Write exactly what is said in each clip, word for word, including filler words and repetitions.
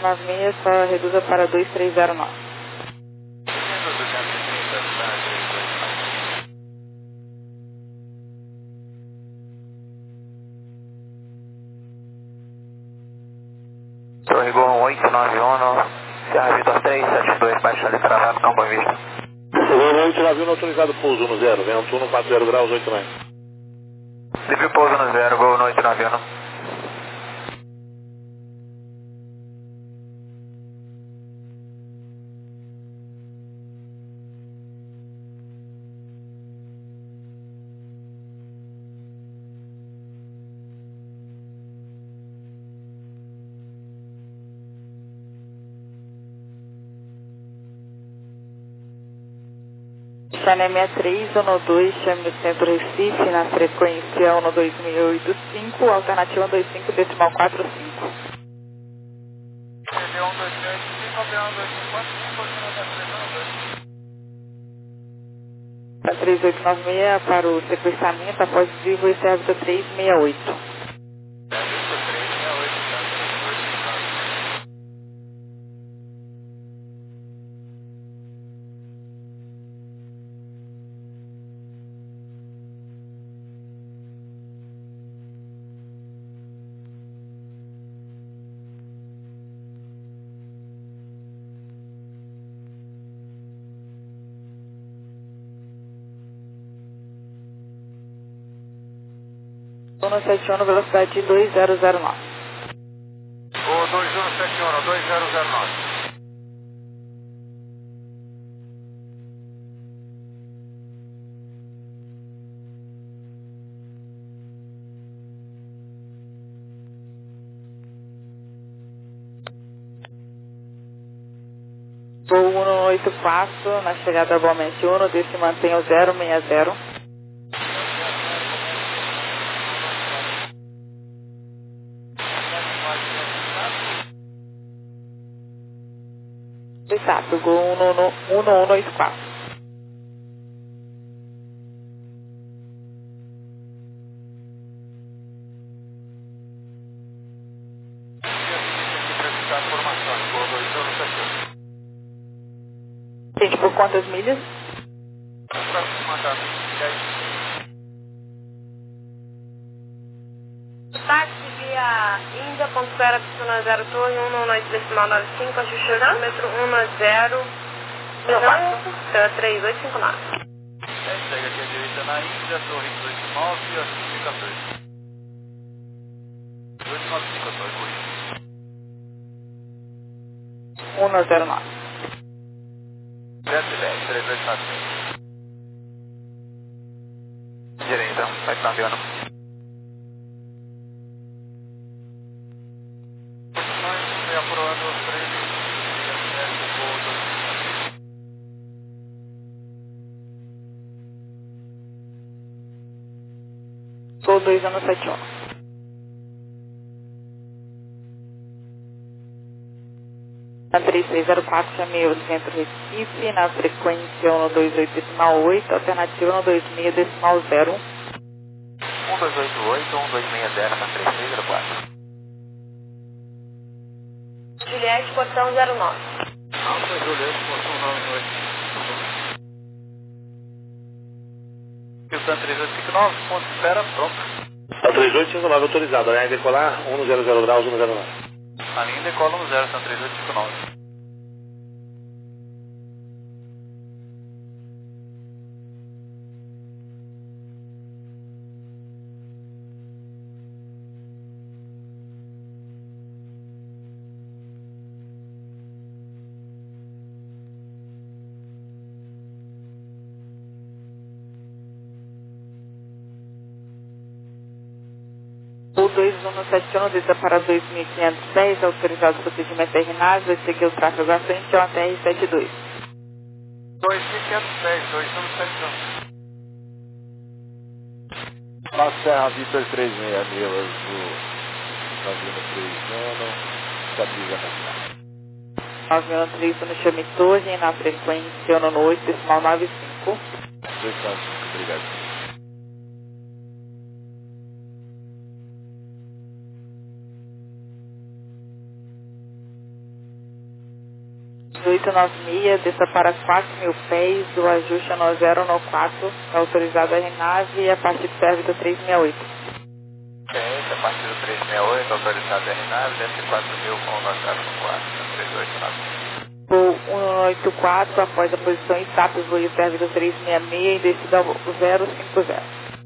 nove seis, só reduza para dois três zero nove. Torre Gol oito nove um, Sierra Vitor três sete dois, baixa ali travado, campo em vista. Gol oito nove um, autorizado pouso no zero, vento um quatro zero graus, oito nove. Livre pouso no zero, Gol oito nove um. Channel sessenta e três, um dois, chame Centro Recife, na frequência um dois seis oito cinco, alternativa um dois cinco, decimal quatro cinco. três oito nove seis para o sequenciamento após vivo e serve do três seis oito. um sete um, velocidade de dois zero zero nove. O dois um sete um, dois zero zero nove. Voo um oito quatro, na chegada igualmente um, desse mantém o zero seis zero. Exato, Gol um um dois quatro. Gente, por quantas milhas? Táxi via Índia, ponto espera, pistona zero torre, um um oito decimal nove cinco, ajuste quilômetro um zero três oito cinco nove. Segue aqui à direita na Índia, torre dezoito nove, ajuste quatorze. dezoito nove cinco, torre Corinthians. um zero nove. Desce dez, três dois quatro cinco. Direita, vai estar avião. Gol dois um sete um. Na três seis zero quatro, chamei o Centro Recife, na frequência um dois oito decimal oito, alternativa um dois seis decimal zero. um dois oito oito, um dois seis zero na três seis zero quatro. Juliette, portão zero nove. Alfa Juliette, portão nove oito. Houston três oito cinco nove, ponto de espera, pronto. A três oito cinco nove autorizado, né? Decolar um zero zero graus, um zero nove. A linha decola um zero, são três oito cinco nove. O dois um sete um desça para dois mil quinhentos e dez, autorizado o procedimento terminado, vai seguir o tráfego à frente, é uma T R setenta e dois. dois mil quinhentos e dez, dois um sete um. Na Serra Vitor três seis mil, azul, navio três ano, estabiliza na nove um três no chame torre, na frequência um oito decimal nove cinco. dois nove cinco, obrigado. oito nove seis, desça para quatro mil pés, o ajuste é no zero no quatro, é autorizado a R-Nave e a partir do serve do trezentos e sessenta e oito. Ciência, a partir do trezentos e sessenta e oito, autorizado a R-Nave, desce quatro mil com o zero no quatro, três oito nove. Voo cento e oitenta e quatro, após a posição em TAP, voe serve do trezentos e sessenta e seis e descida ao zero cinquenta.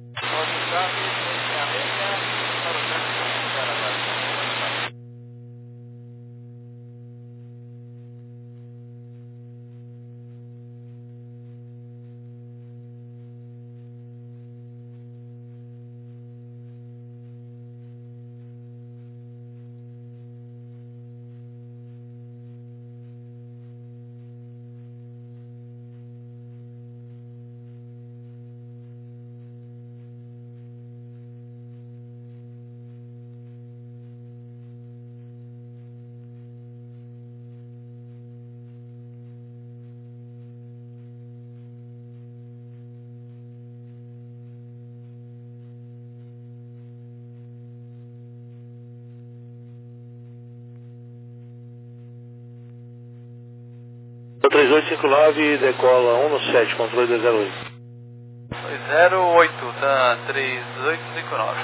três oito cinco nove, decola um no sete, controle dois zero oito. dois zero oito, tá, três oito cinco nove.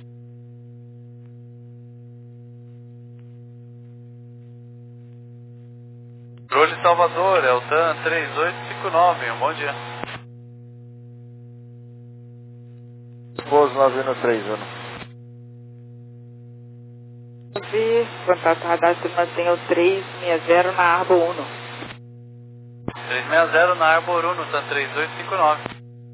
Controle Salvador, é o T A M três oito cinco nove, um bom dia. Pouso nove no três um. Contato radar se mantém o trezentos e sessenta na Arbor um. trezentos e sessenta na Arbor um, T A M três oito cinco nove.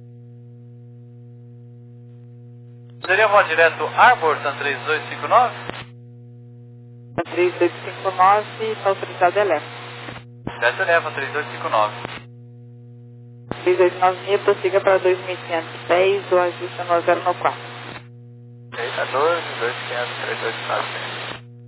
Poderia voar direto Arbor, T A M três oito cinco nove? três oito cinco nove, está autorizado a Eleva. Desce eleva, três oito cinco nove. três oito nove seis, prossiga para dois mil e quinhentos pés, o ajuste é no zero no quatro. Eita, doze, dois mil e quinhentos, três oito nove.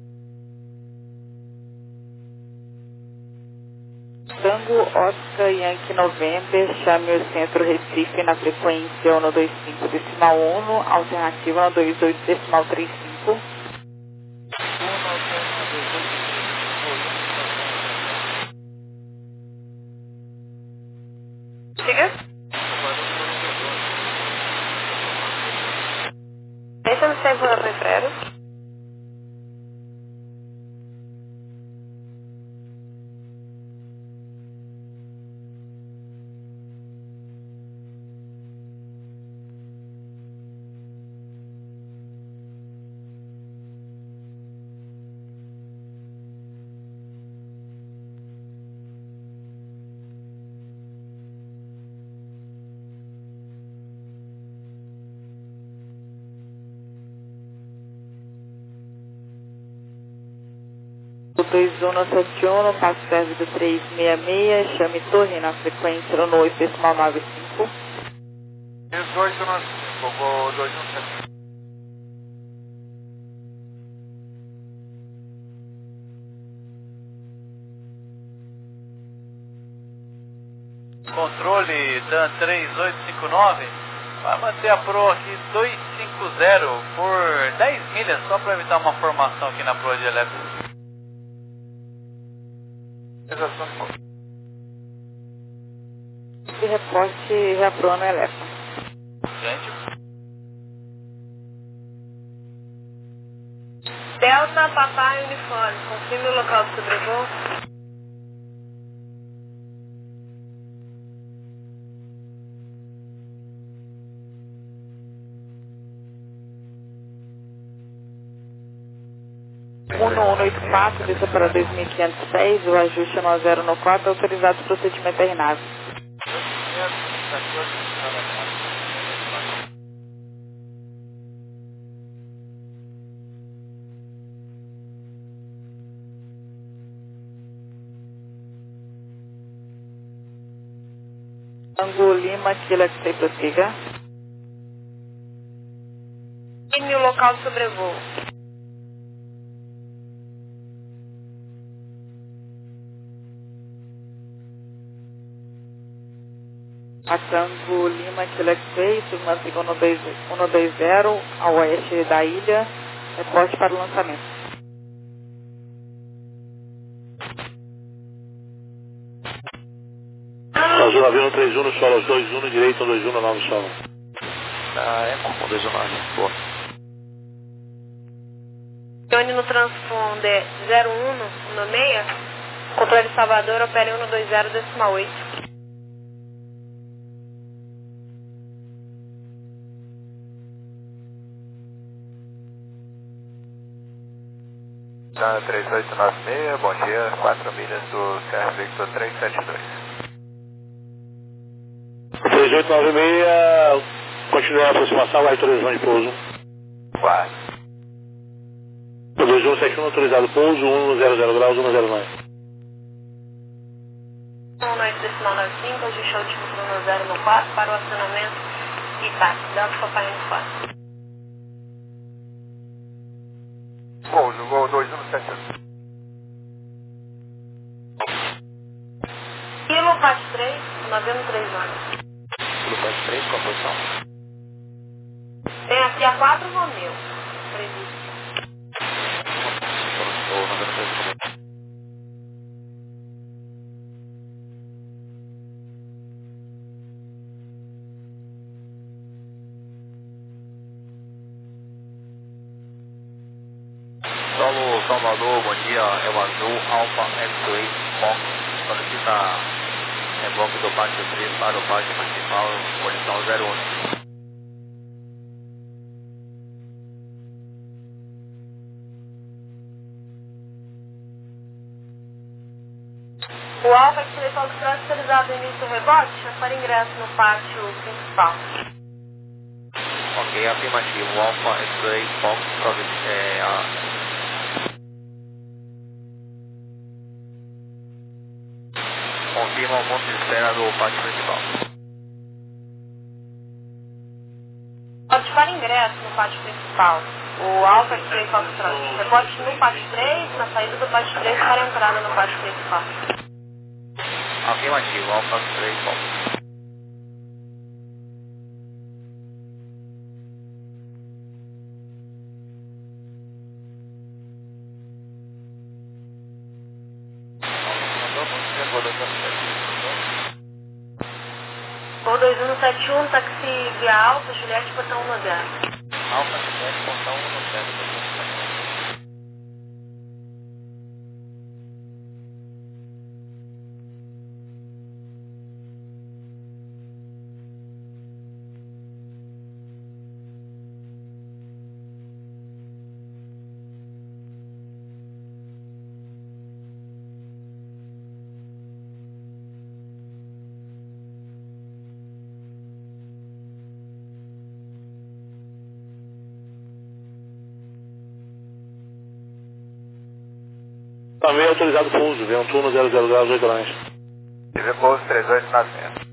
Tango, Oscar, Yankee, November, chame o centro Recife na frequência um dois cinco decimal um, alternativa um dois oito decimal trinta e cinco. Siga. Esse é o tempo da Prefere. dois um sete um, passo serve do trezentos e sessenta e seis, chame torre na frequência um oito decimal noventa e cinco. dezoito no cinco, vou dois um sete. Controle T A M três oito cinco nove, vai manter a Pro aqui dois cinco zero por dez milhas, só para evitar uma formação aqui na Pro de Elétrica. E reporte reapro no Eleva. Gente, Delta, Papai, Uniforme. Confirme o local do sobrevoo. um um oito quatro, desça para dois mil e quinhentos pés, o ajuste é no zero no quatro, autorizado o procedimento R-Nave. Tango Lima, Kilo X T, prossiga. Confirme o local do sobrevoo. A Tango Lima, Kilo X T, submantiga um dois zero ao oeste da ilha, reporte para o lançamento. Azul nove um três um no solo, dois um no direito, dois um no nove solo. Ah, é com dois um nove, boa. Johnny no transponder zero um no meia, controle Salvador, opere um dois zero decimal oito. três oito nove seis, bom dia, quatro milhas do Sierra Victor três sete dois. três oito nove seis, continua a aproximação, vai autorização de pouso. quatro. dois um sete um autorizado pouso, um zero zero graus, um zero nove. um nove decimal nove cinco, ajustou o último um zero no quatro para o acionamento e táxi, dando companhia no quatro. Pouso, gol dois um sete um. Kilo Pat três, nove um três um. Kilo Pat três, qual a posição? Tem aqui a quatro Romeu, previsto. Estou noventa e três Romeu. Solo Salvador, bom dia, é o Azul Alpha X-Ray Fox, solicita reboque do pátio três para o pátio principal, posição zero um. O Alfa X-Ray Fox autorizado início do rebote, para ingresso no pátio principal. Ok, afirmativo, o Alpha X-Ray Fox, é, a confirma o ponto de espera do pátio principal. Pode para ingresso no pátio principal. O Alfa X-Ray Foxtrot. Rebote no pátio três, na saída do pátio três para a entrada no pátio principal. Afirmativo, Alpha X-Ray Fox. Voo dois um sete um, táxi via Alfa, Juliette, portão um zero. Alpha X-Ray, portão um zero. Também autorizado pouso, Ventuno zero zero graus, oito lanches. Tive pouso três oito nove seis.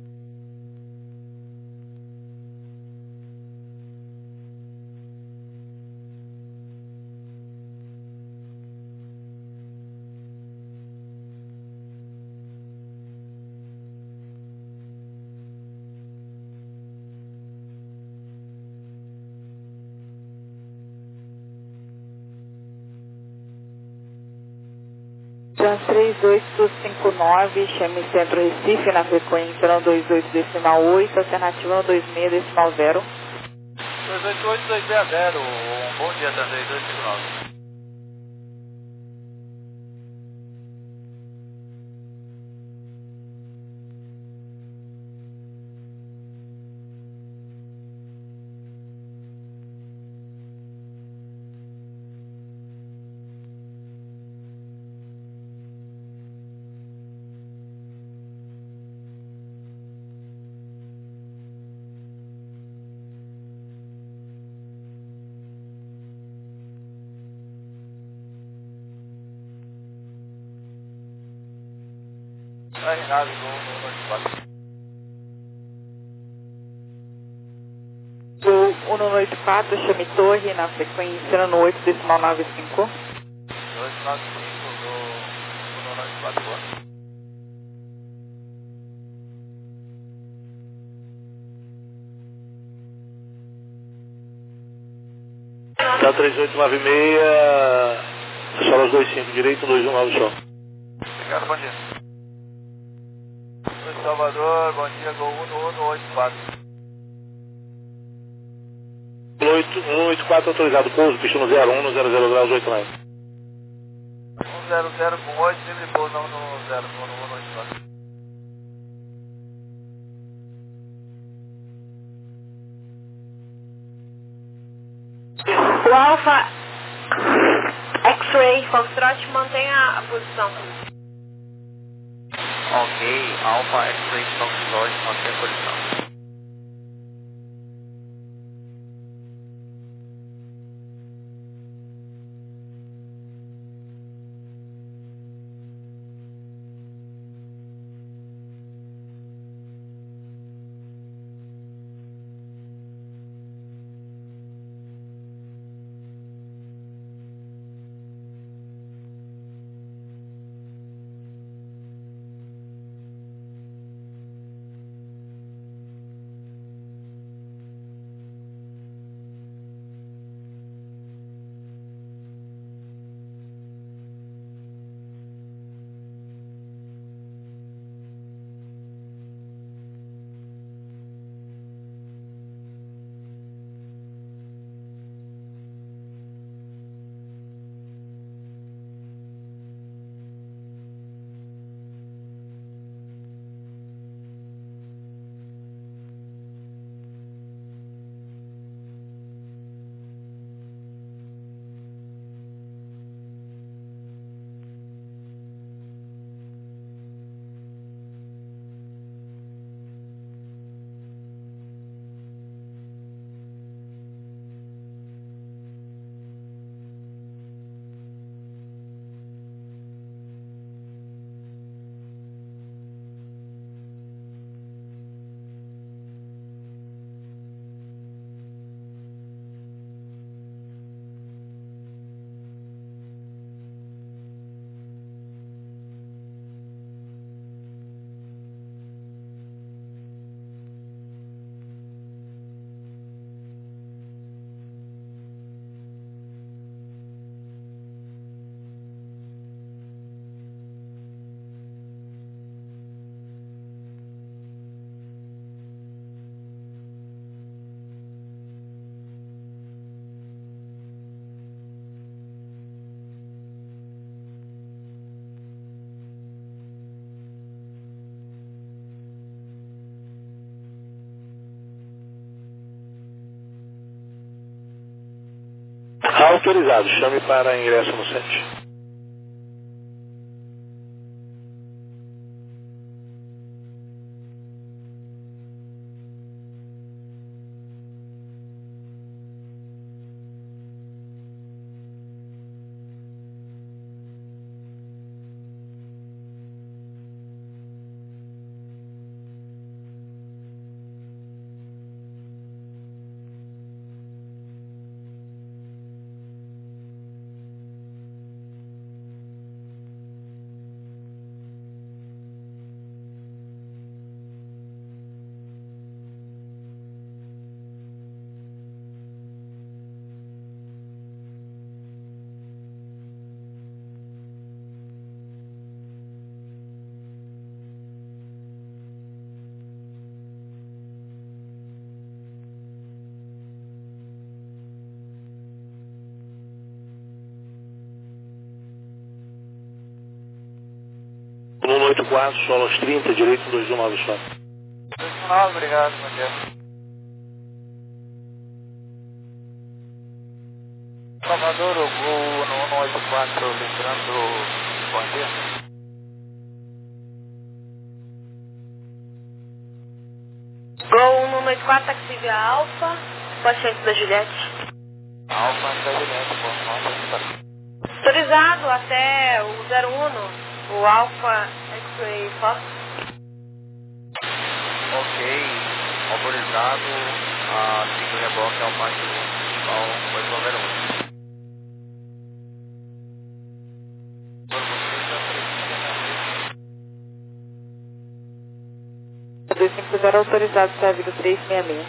Trans três oito cinco nove, chame Centro Recife na frequência no dois oito decimal oito, alternativa no dois seis decimal zero. dois oito oito dois seis zero, um bom dia, Trans três oito cinco nove. Reinaldo, no Voo um oito quatro, chame Torre na frequência no oito decimal nove cinco. dois nove cinco do um nove quatro, boa. Tá três oito nove seis, solas dois cinco direito, dois um nove só. Obrigado, bom dia. dois Salvador, bom dia, Gol um um oito quatro. um oito quatro autorizado, pouso, pista no zero um, no zero zero graus, oito nove. um zero zero com oito, livre pouso não no zero, no um oito quatro. O Alfa X-Ray Foxtrot, mantenha a posição. Ok, Alpha X-Ray Foxtrot, mantém a posição. Autorizado, chame para ingresso no sete. um oito quatro, solo aos trinta, direito dois um nove só. dois um nove, obrigado, bom dia. Salvador, o Gol no um oito quatro, lembrando, bom dia. Gol um oito quatro, taxi Alfa, paciente da Juliette. Alfa da Juliette, bom dia. Autorizado até o zero um. O Alpha X-Ray Fox. Ok, autorizado a seguir o reboque ao parte ao oito zero um. dois cinco zero autorizado, servido três seis seis.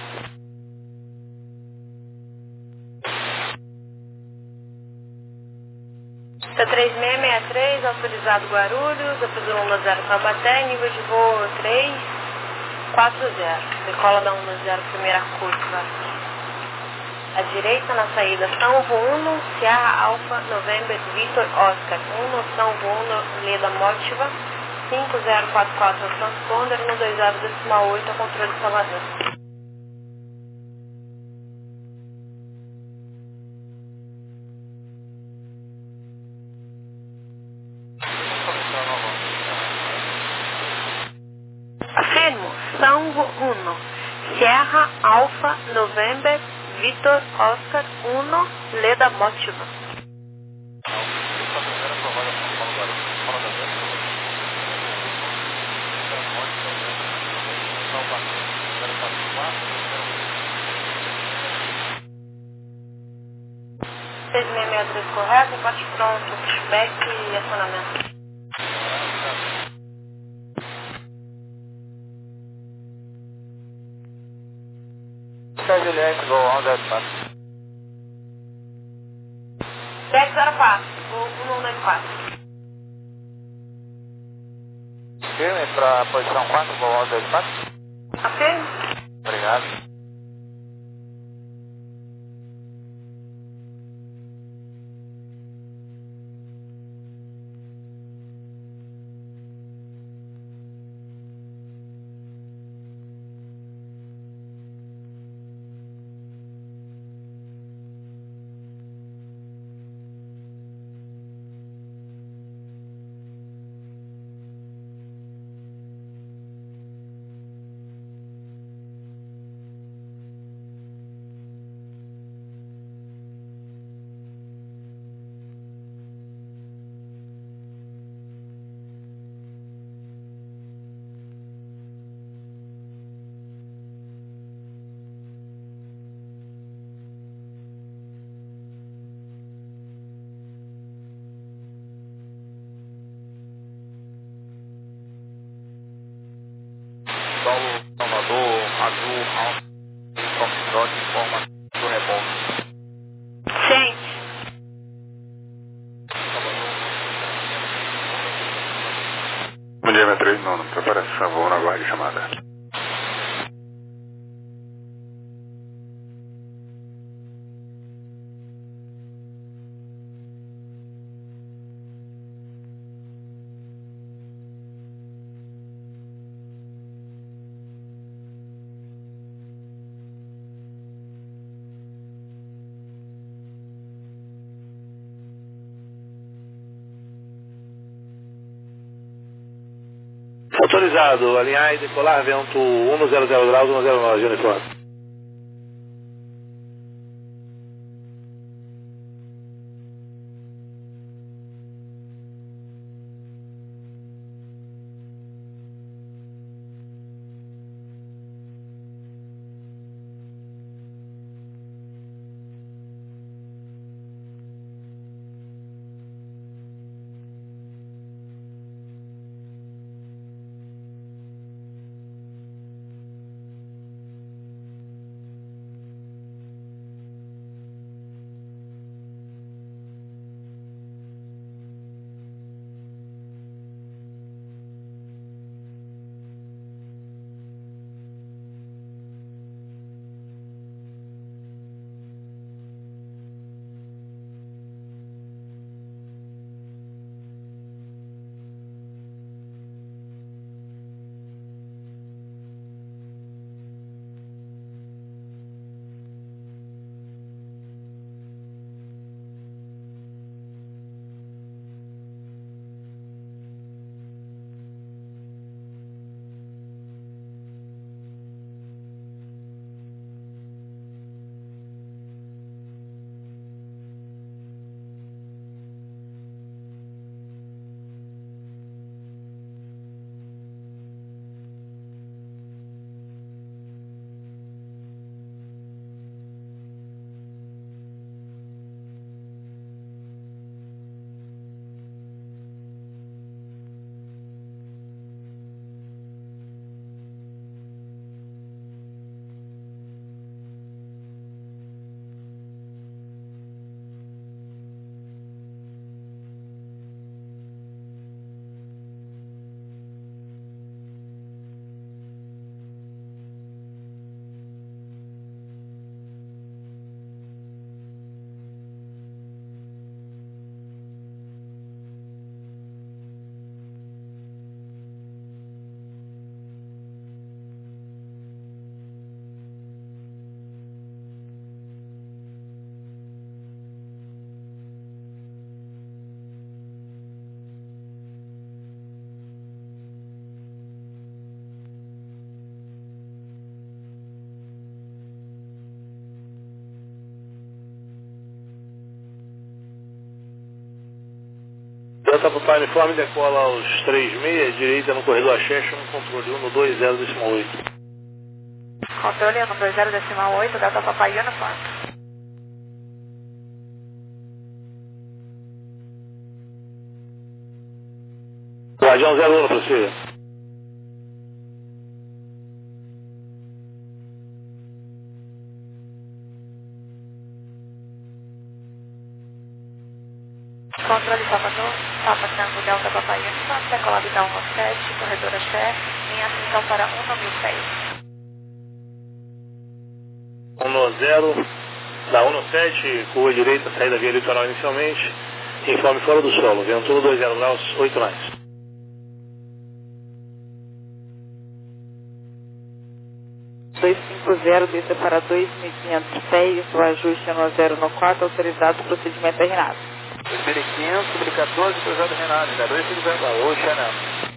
T três seis seis, três, autorizado Guarulhos, apesar zero Taubaté, nível de voo três quatro zero. Decola da um zero, primeira curva. À direita na saída São Bruno, Sierra Alfa, November, Vitor, Oscar. um, São Bruno, Leda Motiva, cinco zero quatro quatro, transponder, um dois zero decimal oito, controle de Salvador. Afirmo, São Bruno, Sierra Alfa, November, Vitor, Oscar, um, Leda Motiva. seis seis seis três correto, parte pronto, pushback e acionamento. Juliette, voo um zero quatro. sete zero quatro, voo um um dois quatro. Firme para posição quatro, voo um zero quatro. Afirmo. Obrigado. Solo Salvador, Azul, Alfa, Foxtrot, informação do rebote. Gente. Bom dia, M três nono. Preparação, vou na guarda de chamada. Autorizado, alinhar e decolar, vento um zero zero graus, um zero nove, uniforme. Delta Papai Uniforme decola aos três seis, direita no corredor Axexa, no controle um no dois zero decimal oito. Controle um no dois zero decimal oito, Delta Papai Uniforme. Guardião zero um, prossiga. Controle Salvador, Papa Tango Delta Papai Uniforme, decolado da um no sete, corredor Axé, em ascensão para um no mil pés. um no zero, da um no sete, curva direita, saída via litoral inicialmente, informe fora do solo, vento um dois zero graus, oito nines. dois cinco zero, desça para dois mil e quinhentos pés, o ajuste no zero no quatro, autorizado o procedimento é Renato. dois mil e quinhentos, dois mil e quatorze, autorizado Renato, zero dois cinco zero, oi, Chanel.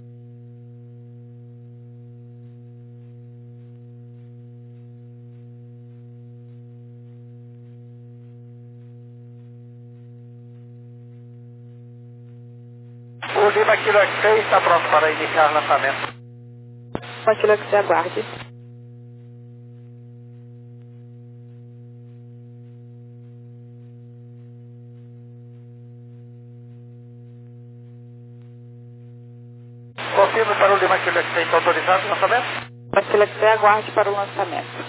O Lima Kilo seis está pronto para iniciar o lançamento. Aquilo que você aguarde. Confirme para o Lima Kilo seis, está autorizado o lançamento? Aquilo que você aguarde para o lançamento.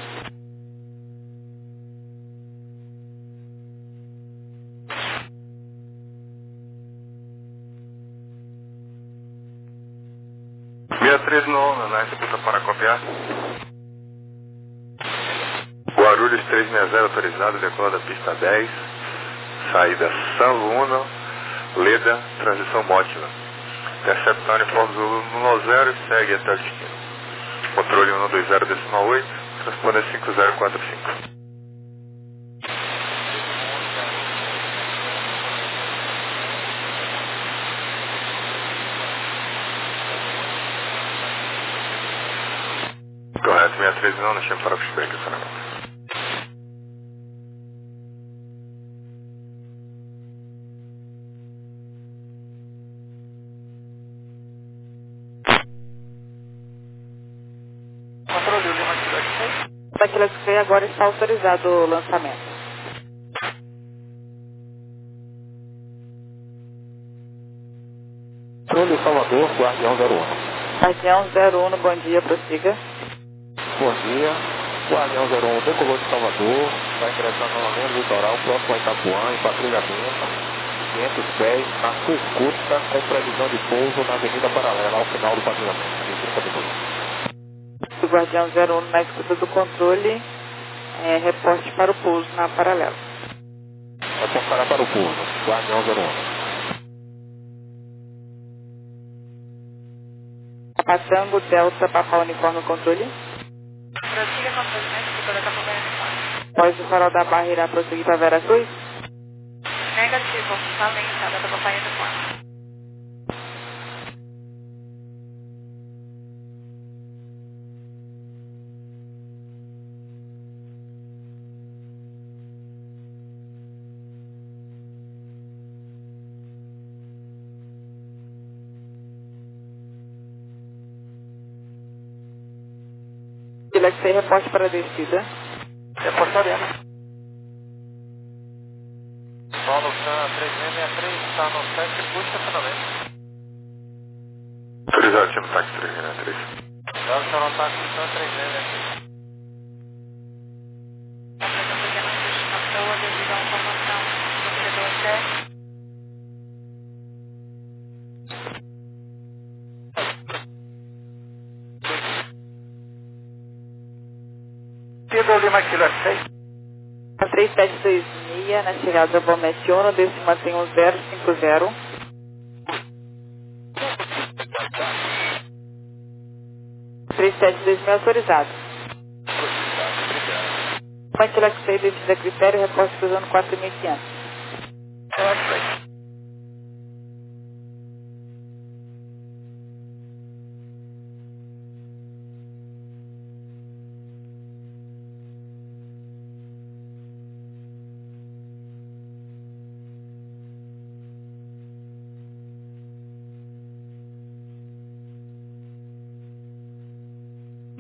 seis três nono, né? Disputa para copiar. Guarulhos três seis zero autorizado, decola da pista dez, saída São Luno, Leda, transição Mótila. Interceptar uniforme um no zero e segue até o destino. Controle um no dois zero decimal oito, transpondente cinco zero quatro cinco. Correto, seis três não, deixa eu parar o feedback essa negócio. Controle o Lima Kilo seis. Aquilo que você agora está autorizado o lançamento. Controle Salvador, Guardião zero um. Guardião zero um, bom dia, prossiga. Bom dia, Guardião zero um, decolou de Salvador, vai ingressar novamente no litoral, próximo a Itapuã, em patrulhamento, quinhentos pés, na sua escuta, com previsão de pouso na Avenida Paralela, ao final do patrulhamento, de trinta minutos. O Guardião zero um na escuta do controle, é, reporte para o pouso na paralela. Reportará para o pouso, Guardião zero um. Patango Delta Papa Uniforme Controle. Prossiga controle, né? Escuta da Papai Uniforme. Pós o farol da barra irá prosseguir para Vera Cruz? Negativo, valência da Papai Uniforme. Aquilo que você reporte para a descida. Reportaremos. Solo três seis seis três, está no sete, puxa finalmente. Autorizado, time táxi três seis três. Já o senhor está com três seis seis três. Nós estamos fazendo ajuste na proa devido à informação do corredor sete. Pedro Lima Kilo seis. três sete dois seis, na chegada da Bomete um, desce mantém um zero cinco zero. três sete dois seis autorizado. Mantila que seis, descida critério, reporte cruzando quatro mil e quinhentos.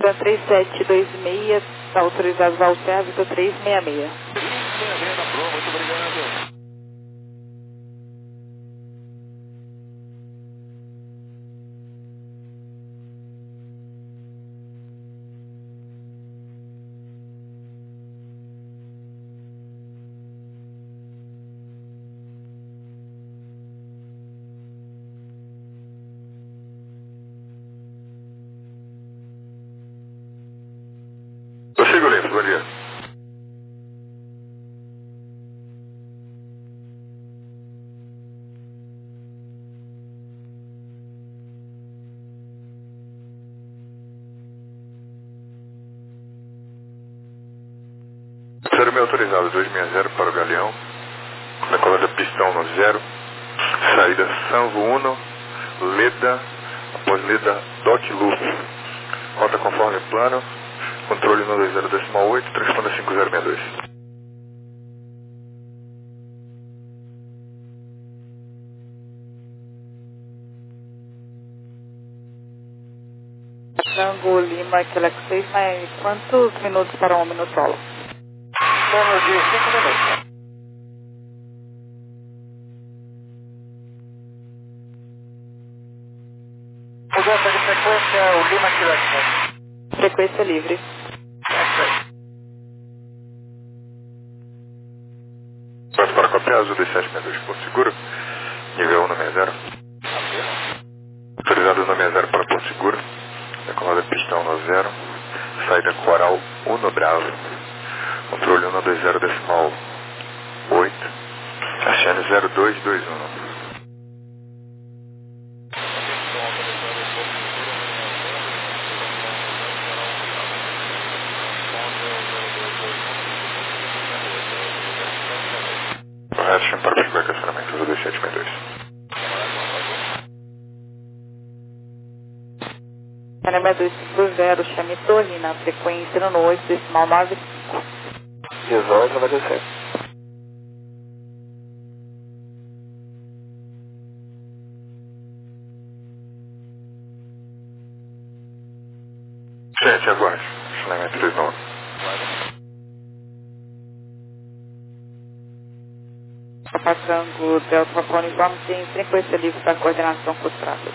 Então, três sete dois seis, está autorizado ao Serra Vitor três seis seis. três seis seis da Pro, muito obrigado. Prossiga o lento, bom dia. Zero meio autorizado, dois seis zero para o Galeão, decolar da pistão no zero, saída Sanvo Uno, Leda, após Leda, Doc Loop, rota conforme plano, controle no dois zero decimal oito, transponda cinco zero seis dois. Tango Lima, Quebec seis, mas quantos minutos para um minuto solo? Menos de cinco minutos. Mudança de frequência, o Lima Quebec. Frequência livre. Pode para copiar azul dois sete seis dois, Porto Seguro, nível um no seis zero. Autorizado no seis zero para Porto Seguro, decolar da pistão no zero, saída Coral Uno Bravo, controle um dois zero decimal oito, Cassiane zero dois dois um. Correto, chame para o estacionamento azul dois sete seis dois. Canema dois cinco zero, chame Torre na frequência no oito decimal nove cinco. dezoito, vai descer. Gente, aguarde. Estacionamento três nove. Papa Tango Delta Papa Uniforme tem frequência livre para coordenação com os pratos.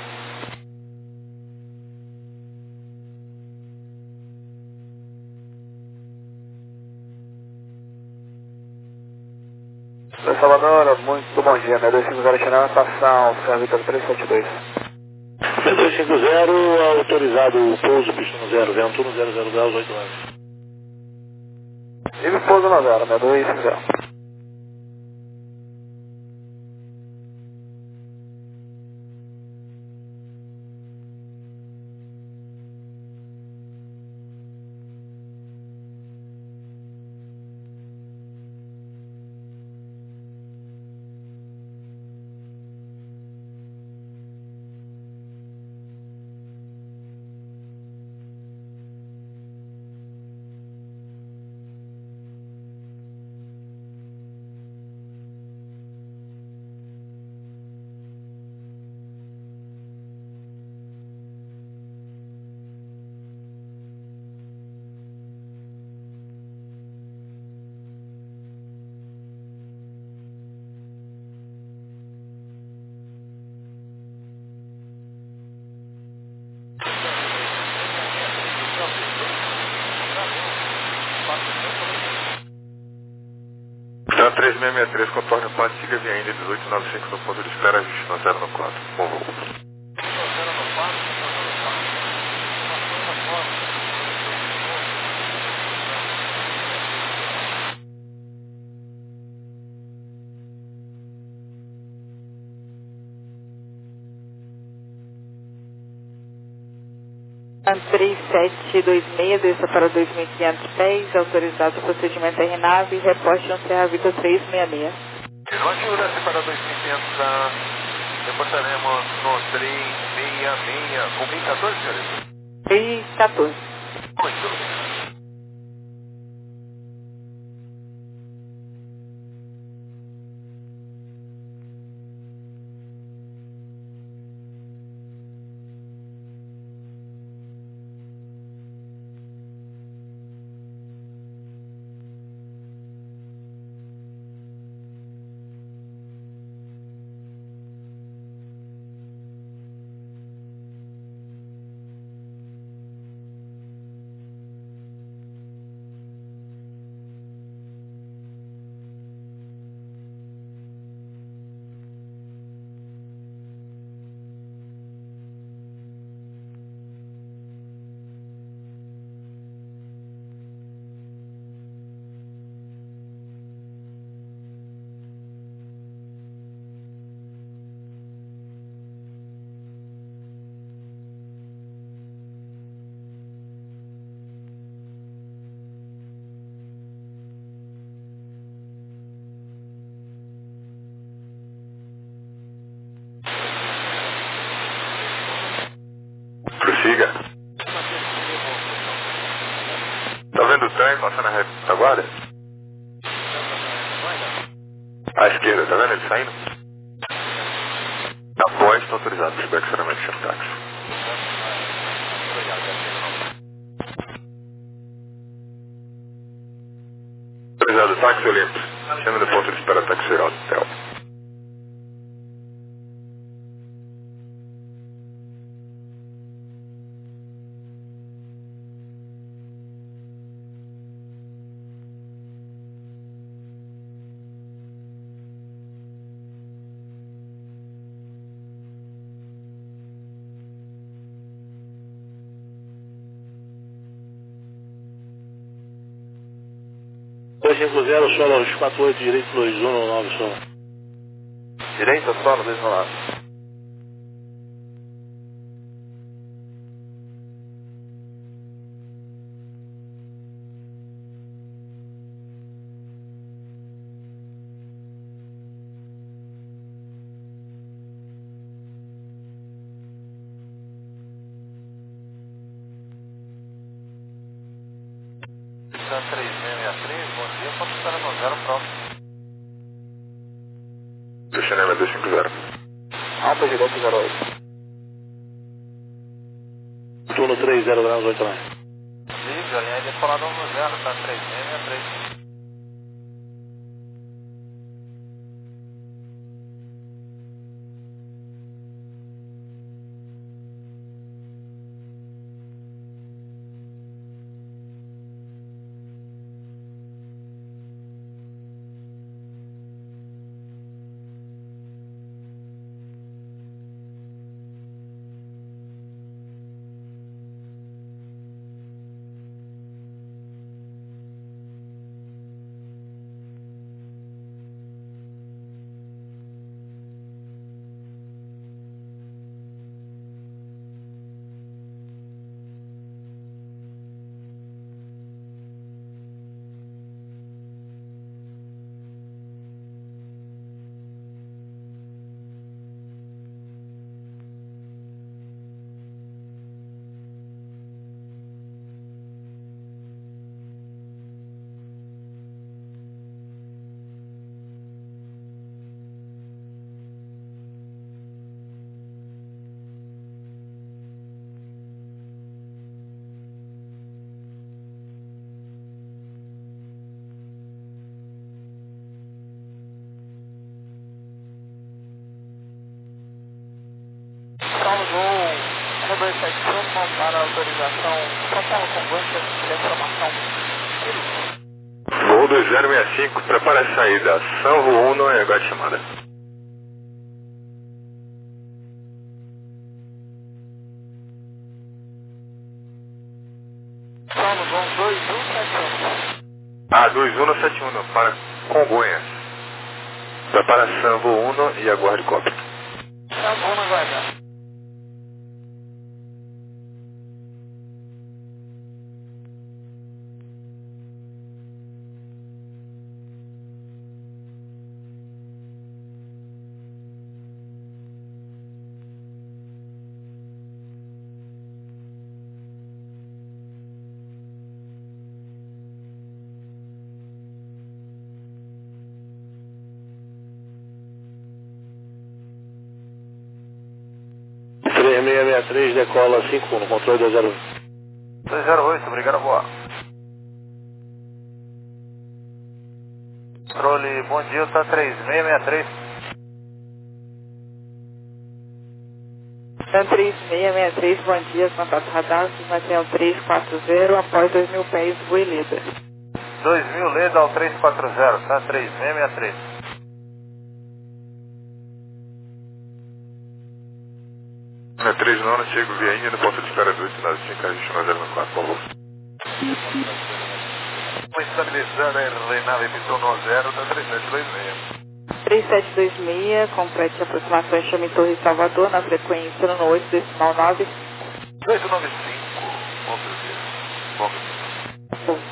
Oi, Salvador, muito bom dia, né? dois cinco zero Channel, estação, Serra Vitor três sete dois. dois cinco zero, autorizado o pouso, pistão zero, vento no zero zero graus, oito horas. E me pouso no zero, né? dois cinco zero. Então, três seis seis três, contorne o passe, siga via ainda dezoito nove cinco no ponto de espera, ajuste no zero no quatro. Bom voo. três sete dois seis, desça para dois mil e quinhentos pés, autorizado o procedimento R nave, reporte no Serra Vitor três seis seis. Afirmativo, desce para dois mil e quinhentos, ah, reportaremos no três seis seis, com mil e quatorze, senhores? três quatorze. Muito bem. do trem, passando a retaguarda. À esquerda, tá vendo ele saindo? Após, está autorizado para o estacionamento de táxi. Autorizado, táxi Olimpo. Chama do ponto de espera táxi hotel. dois cinco zero, solo quatro oito, direito dois um nove, solo. Direita, solo dois um nove. três seis seis três, bom dia, só esperando no zero próximo. Cinema dois cinco zero. Alfa direto zero oito. Turno três zero graus oito lá. Liga, linha de decolador no zero, tá três seis seis três. Para a autorização, conforme com você de informação. Voo dois zero seis cinco, prepara a saída. Sanvo um é Guatemala. Somos um dois um sete um. Ah, dois um sete um, para Congonhas. Prepara Sanvo um e aguarde cópia. Sanvo um aguardando. três seis seis três, decola cinco um, no controle dois zero oito. dois zero oito, obrigado, boa. Controle, bom dia, tá três seis seis três. Tá três seis seis três, bom dia, contato radar, mantenham três quatro zero, após dois mil pés, voe Leda. dois mil Leda ao três quatro zero, tá três seis seis três. três nono, chego via Índia no ponto de espera do oito nove cinco, registro zero nove quatro, por favor. Estabilizando a aeronave Piton no zero, tá três sete dois seis. três sete dois seis, complete a aproximação em Chame Torre Salvador, na frequência no oito decimal nove. oito nove cinco, bom dia. Bom dia. Bom.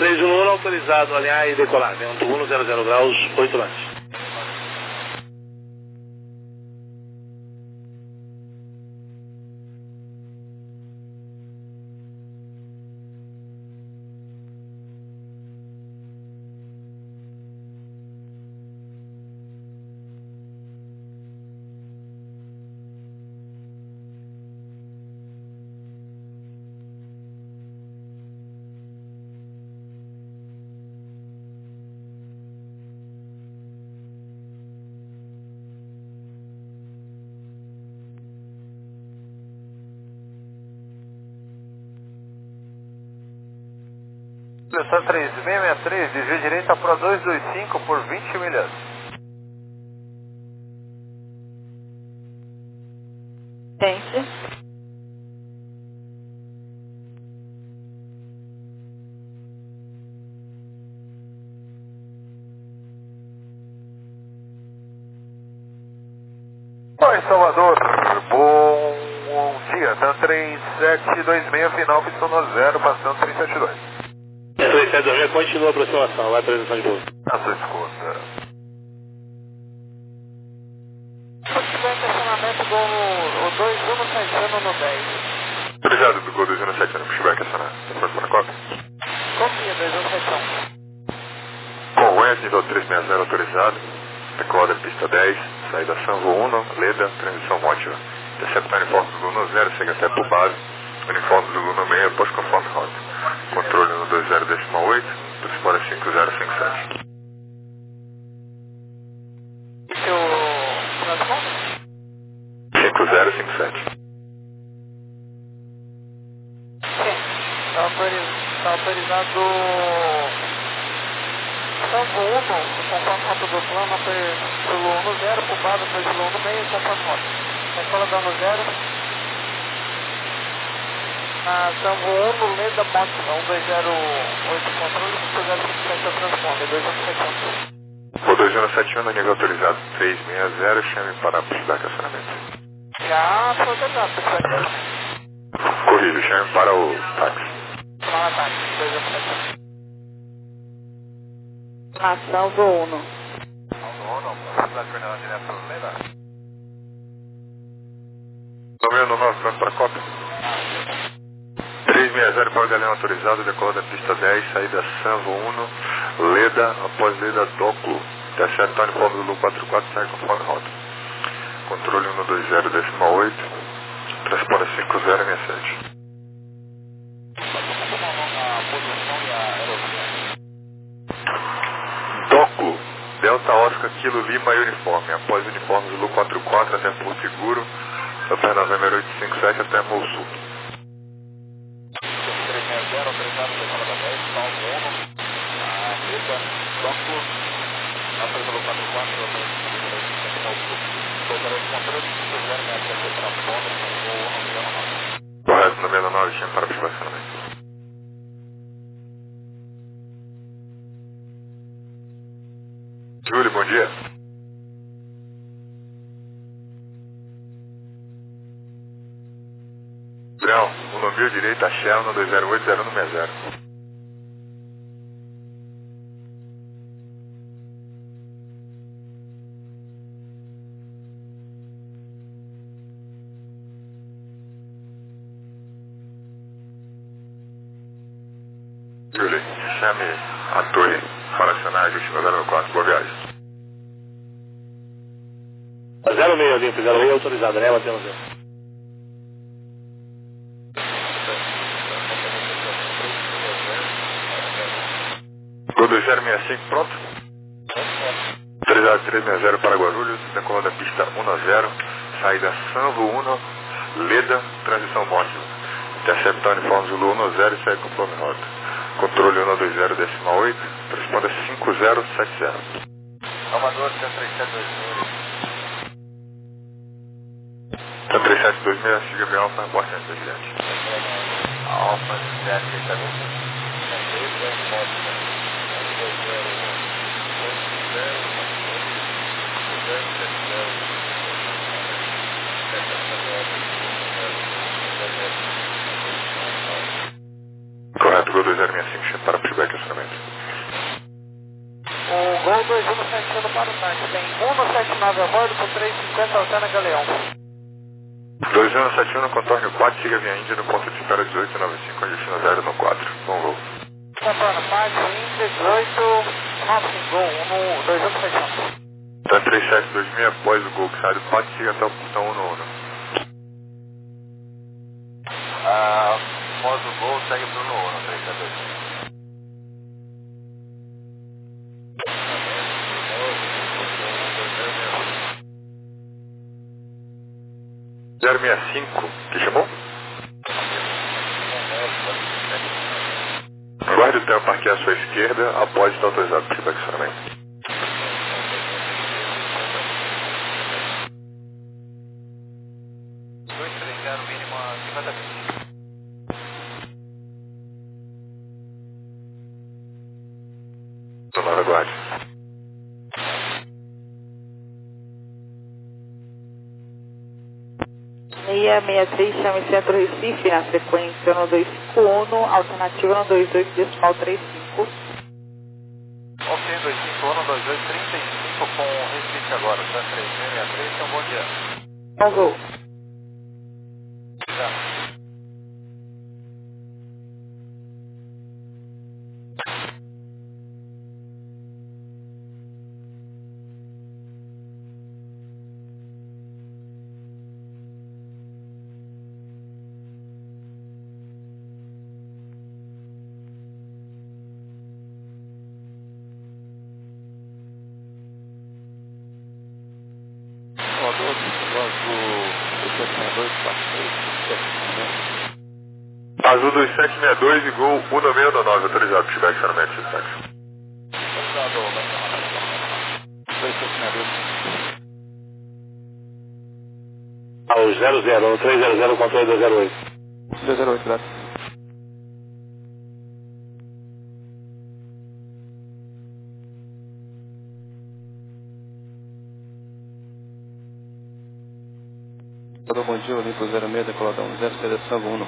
três um um autorizado, alinhar e decolar. Vento um zero zero graus, oito lances. Seleção três seis seis três, desvio direita para dois dois cinco por vinte milhas. Pense. Oi, Salvador, bom dia, TAM três sete dois seis, final, pistão no zero, passando três sete dois. três sete dois, continua a aproximação, vai apresentação de voo. A sua escuta. Se tiver estacionamento do dois um sete no dez. Autorizado do Gol dois um sete no pushback acionar. Próxima cópia. Confia, dois um sete um. Congonhas, nível três seis zero autorizado. Decola pista dez, saída Sanvo um, Leda, transição móvel. Interceptar uniforme do Luna zero, chega até por base. Uniforme do Luna meio, após conforme rota. Controle no dois zero decimal oito, transpora cinco zero cinco sete. Seu transporte? cinco zero cinco sete. Sim, está autorizado, tá autorizado Sanvo um, conforme rota do plano, pelo um zero, por base, pelo um meio, conforme rota. Decola da um zero. Ah, Sanvo um, Leda, Mótila, um dois zero oito controle, cinco zero cinco sete é o transponder, dois um sete um. O dois um sete um no nível autorizado, três seis zero, chame para pushback acionamento. Já foi autorizado, pessoal. Corrido, chame para o táxi. Para o táxi, dois um sete um. Ah, Sanvo um. Número nove, pronto para a cópia. três seis zero, para o galão autorizado, decola da pista dez, saída Sanvo um, Leda, após Leda, Doclo. Intercepta o uniforme do Lu quatro quatro, sai conforme rota. Controle um dois zero decimal oito, transponder cinco zero seis sete. Doclo, Delta Oscar, Kilo Lima e uniforme. Após o uniforme do Lu quatro quatro até Porto Seguro, Hotel November oito cinco sete até Mosul. três seis zero, autorizado, decola da dez, Sanvo um, Leda, Doclo, após o quatro quatro, até Mosul. Soltarei o controle, cinco zero seis sete, transponder, Sanvo um, zero nove. Correto, noventa e nove, chame para estacionamento. Júlio, bom dia. Grão, o nome direito, a Shell, no dois zero oito zero um seis zero. Júlio, chame a torre para acionar a Justina zero quatro, boa viagem. zero seis, Olimpo, zero seis autorizado, né? Batemos zero. Gol dois zero seis cinco, pronto? Autorizado três seis zero para Guarulhos, decola da pista um a zero, saída Sanvo um, Leda, transição móvel. Intercepta o uniforme Zulu um zero e segue conforme rota. Controle um dois zero decimal oito, responda cinco zero sete zero. Salvador, TAM três sete dois seis. TAM três sete dois seis, siga bem alfa, aborte antes da gente. Alfa, zero seis sete. Correto, Gol dois zero seis cinco, para pushback acionamento. mexendo para o tanque. Tem cento e setenta e nove a bordo com trezentos e cinquenta Altana Galeão. dois zero sete um no contorno quatro, siga via Índia no ponto de espera dezoito noventa e cinco, com destino zero no quatro. Bom voo. Contorno quatro, Índia dezoito noventa e cinco, no dois zero sete um. Tá três sete dois seis, após o gol que sai do quatro, siga até o portão um no um. Ah, após o gol, segue pro nono, três sete dois seis. zero seis cinco, que chamou? Aguarde o tempo aqui à sua esquerda, após estar autorizado para o estacionamento. dois três zero, mínimo a cinquenta mil. Tomara, aguarde. seis seis três, chame Centro Recife, na sequência no dois cinco um, alternativa no dois oito decimal trinta e cinco. Ok, dois cinco um, dois oito trinta e cinco com Recife agora, tá? três seis seis três, então bom dia. Bom voo. Já. Azul dois sete seis dois e gol um nove seis nove, autorizado para o estacionamento. Ao zero zero, no três zero zero, controle dois zero oito. dois zero oito, graças. Todo bom dia, Olimpo zero seis, decoladão zero seis, Salvo um.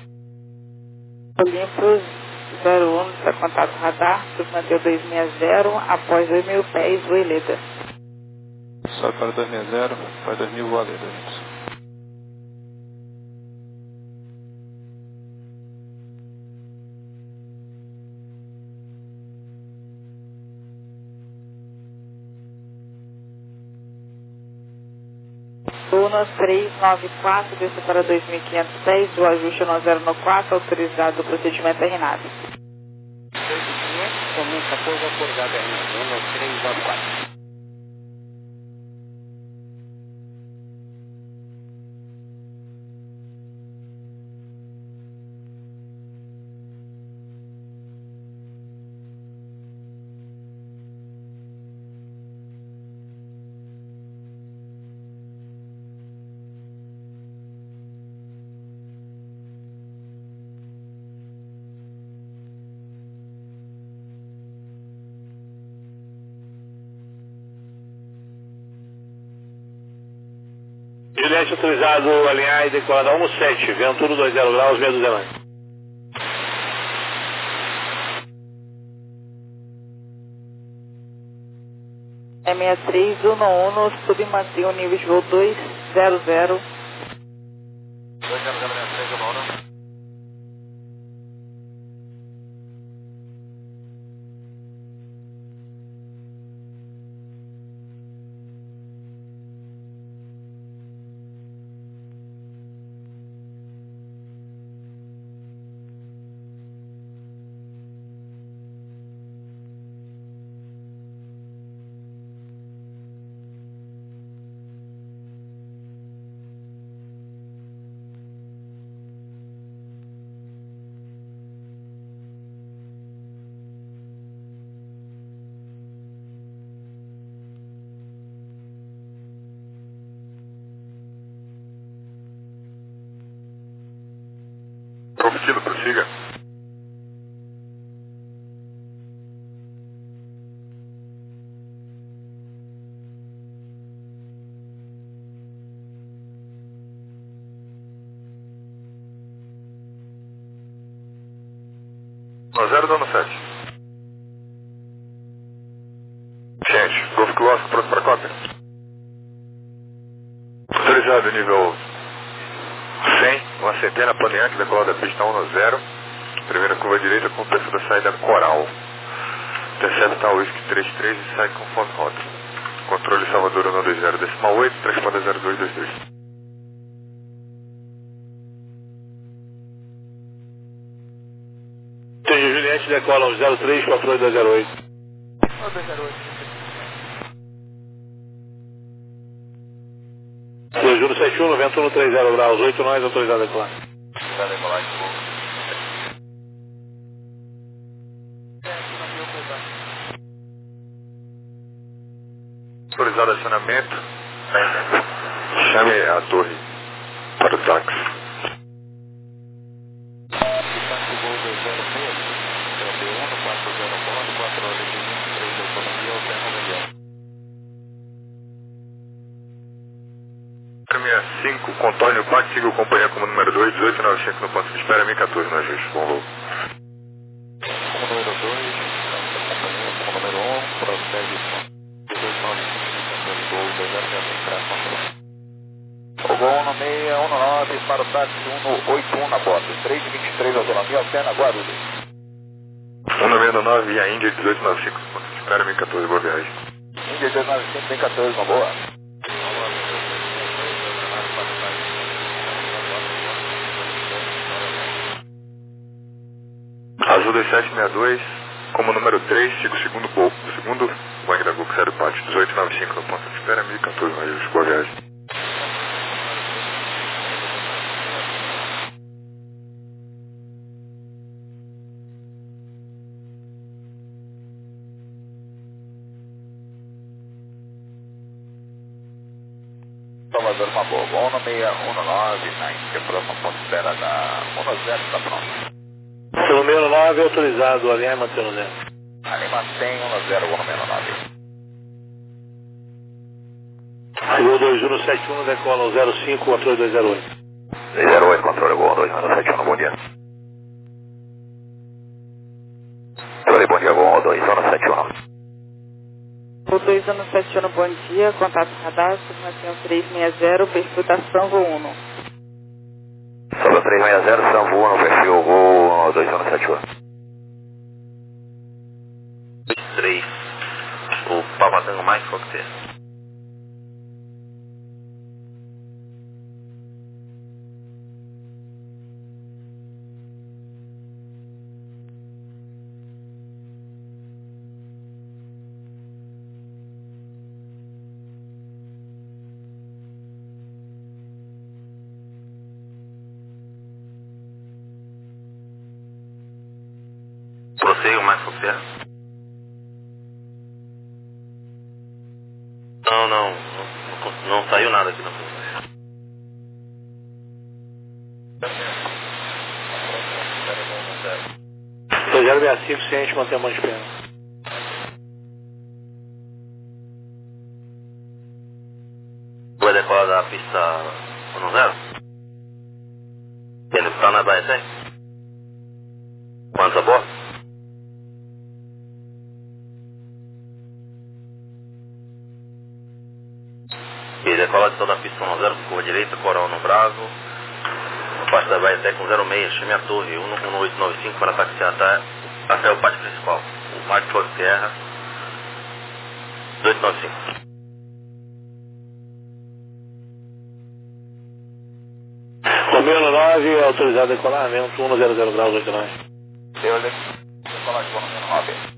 Olimpo zero um, está contato radar, submanteu dois seis zero, após dois mil pés, Voeleda. Só para dois seis zero, para dois mil, Voeleda, gente. Uno três nove quatro, desça para dois mil e quinhentos pés, o ajuste no zero no quatro, autorizado o procedimento R N A V. dois mil e quinhentos, começa após acordado R N A V, Uno três nove quatro. Juliette autorizado, alinhar e decolar um sete, Venturo dois zero graus, meia dúzia mais. É seis três um um, submantém o nível de voo dois zero zero. dois zero zero três um um. Prometido, prossiga. No zero, dano sete. Gente, Centena Pontiac, decolada da pista um zero. Primeira curva direita com preço da saída Coral. Intercepta Whisky trinta e três e sai conforme rota. Controle Salvador um dois zero decimal oito, transponder zero dois dois dois. Tem Juliette, decola um zero três, controle dois zero oito. dois zero oito. Júlio sete um, vento um três zero graus, oito nós, autorizado a decolar. Autorizado a decolar de novo. Autorizado acionamento. Chame a torre para o táxi. sessenta e cinco, Contônio quatro, siga o companheiro como número dois, dezoito noventa e cinco no ponto de espera, M quatorze, no ajuste, bom voo. Como número dois, companheiro como número um, prossegue dezoito noventa e cinco, voo dois zero zero, o voo um seis um nove para o táxi um oito um na borda, três vinte e três autonomia, Alcena, Guarulhos. um nove nove e a Índia dezoito noventa e cinco no ponto de espera, M quatorze, boa viagem. Índia dezoito noventa e cinco, M quatorze, uma boa. Azul dois sete seis dois, como número três, siga o segundo voo, o segundo Boeing da Gol zero Pátio, dezoito noventa e cinco no ponto de espera, M quatorze, no ajuste, boa viagem. Salvador, uma boa. um seis um nove, na Índia, próximo ponto de espera da um zero, está pronto. Número nove, autorizado, alinhar e manter no zero. Ali mantém um zero, um número nove. Gol dois um sete um, decola um zero cinco, controle dois zero oito. dois zero oito, controle Gol dois um sete um, bom dia. Controle, bom dia, Gol dois um sete um. O dois um sete um, bom dia, contato radar, estimação três seis zero, perfil da São Voo um. Sobre três seis zero, São Voo um, perfil Gol dois um sete um. três, o Pavadango mais coquetel. Prossiga mais coquetel. Não, não, não, não saiu nada aqui na frente. dois zero seis cinco, ciente, manter a mão de pena. Vai decolar da pista um zero? Ele está na B S? Quantos a bordo? E decola de toda a pista um zero, curva direita, Coral no Bravo. A parte da B S com zero seis, chame a torre um oito nove cinco para taxiar até, até o pátio principal. O Mike Fox Sierra dezoito noventa e cinco. Romeo nove, autorizado a decolar, vento um zero zero graus, oito nove. Eu decolar de Romeo nove.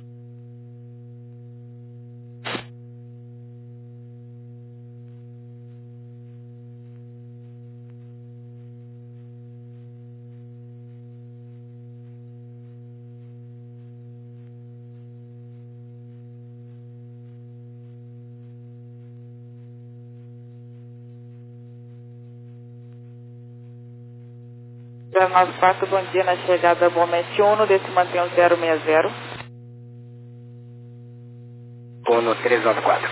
zero nove quatro, bom dia, na chegada Bomete um, desse mantém zero seis zero. Uno três nove quatro.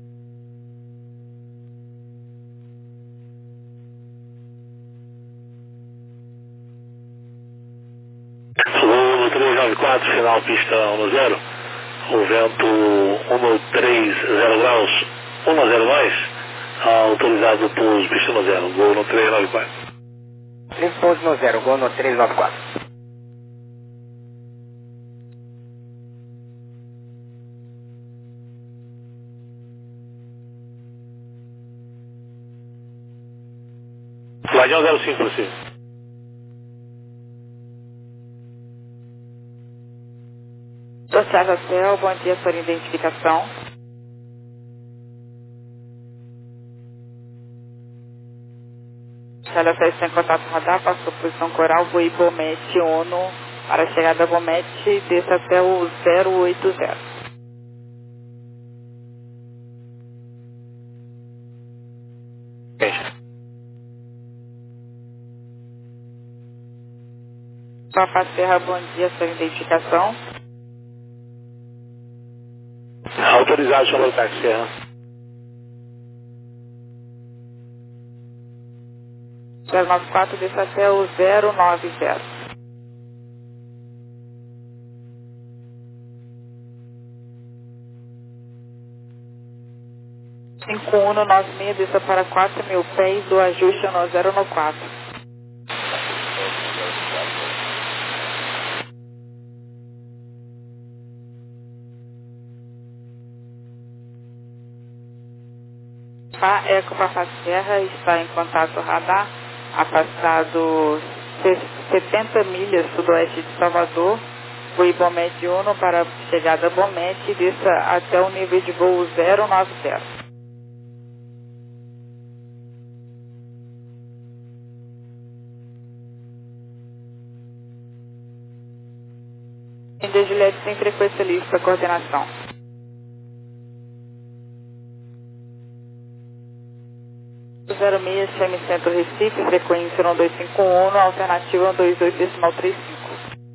Uno três nove quatro, final pista um zero. O vento um três zero graus, um zero mais, autorizado por pista um zero, Gol no três nove quatro. cinco pontos no zero, gol no três nove quatro. Guardião zero cinco para você. Dossada Céu, bom dia, sua identificação. Dossada Céu está em contato radar, passou posição coral, voo Bomete ONU, para a chegada a Bomete, desça até o zero oito zero. Papa Serra, bom dia, sua identificação. Autorizado, chamando o táxi Serra. zero nove quatro, desça até o zero nove zero. cinco um nove seis, desça para quatro mil pés do ajuste no zero no quatro. A Eco Papa Serra está em contato radar, afastado setenta milhas sudoeste de Salvador, voo Bomete Uno para a chegada a Bomete e desça até o nível de voo zero nove zero. Índia Juliette sem frequência livre para coordenação. zero seis, Chame Centro Recife, frequência no dois cinco um, alternativa no dois dois decimal trinta e cinco.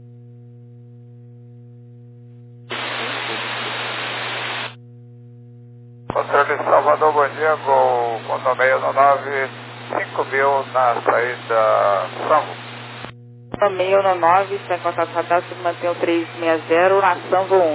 Controle de Salvador, bom dia, gol ponto seis nove cinco mil na saída Sambo. seis nove, está em contato radar, se mantém o trezentos e sessenta na Sambo um.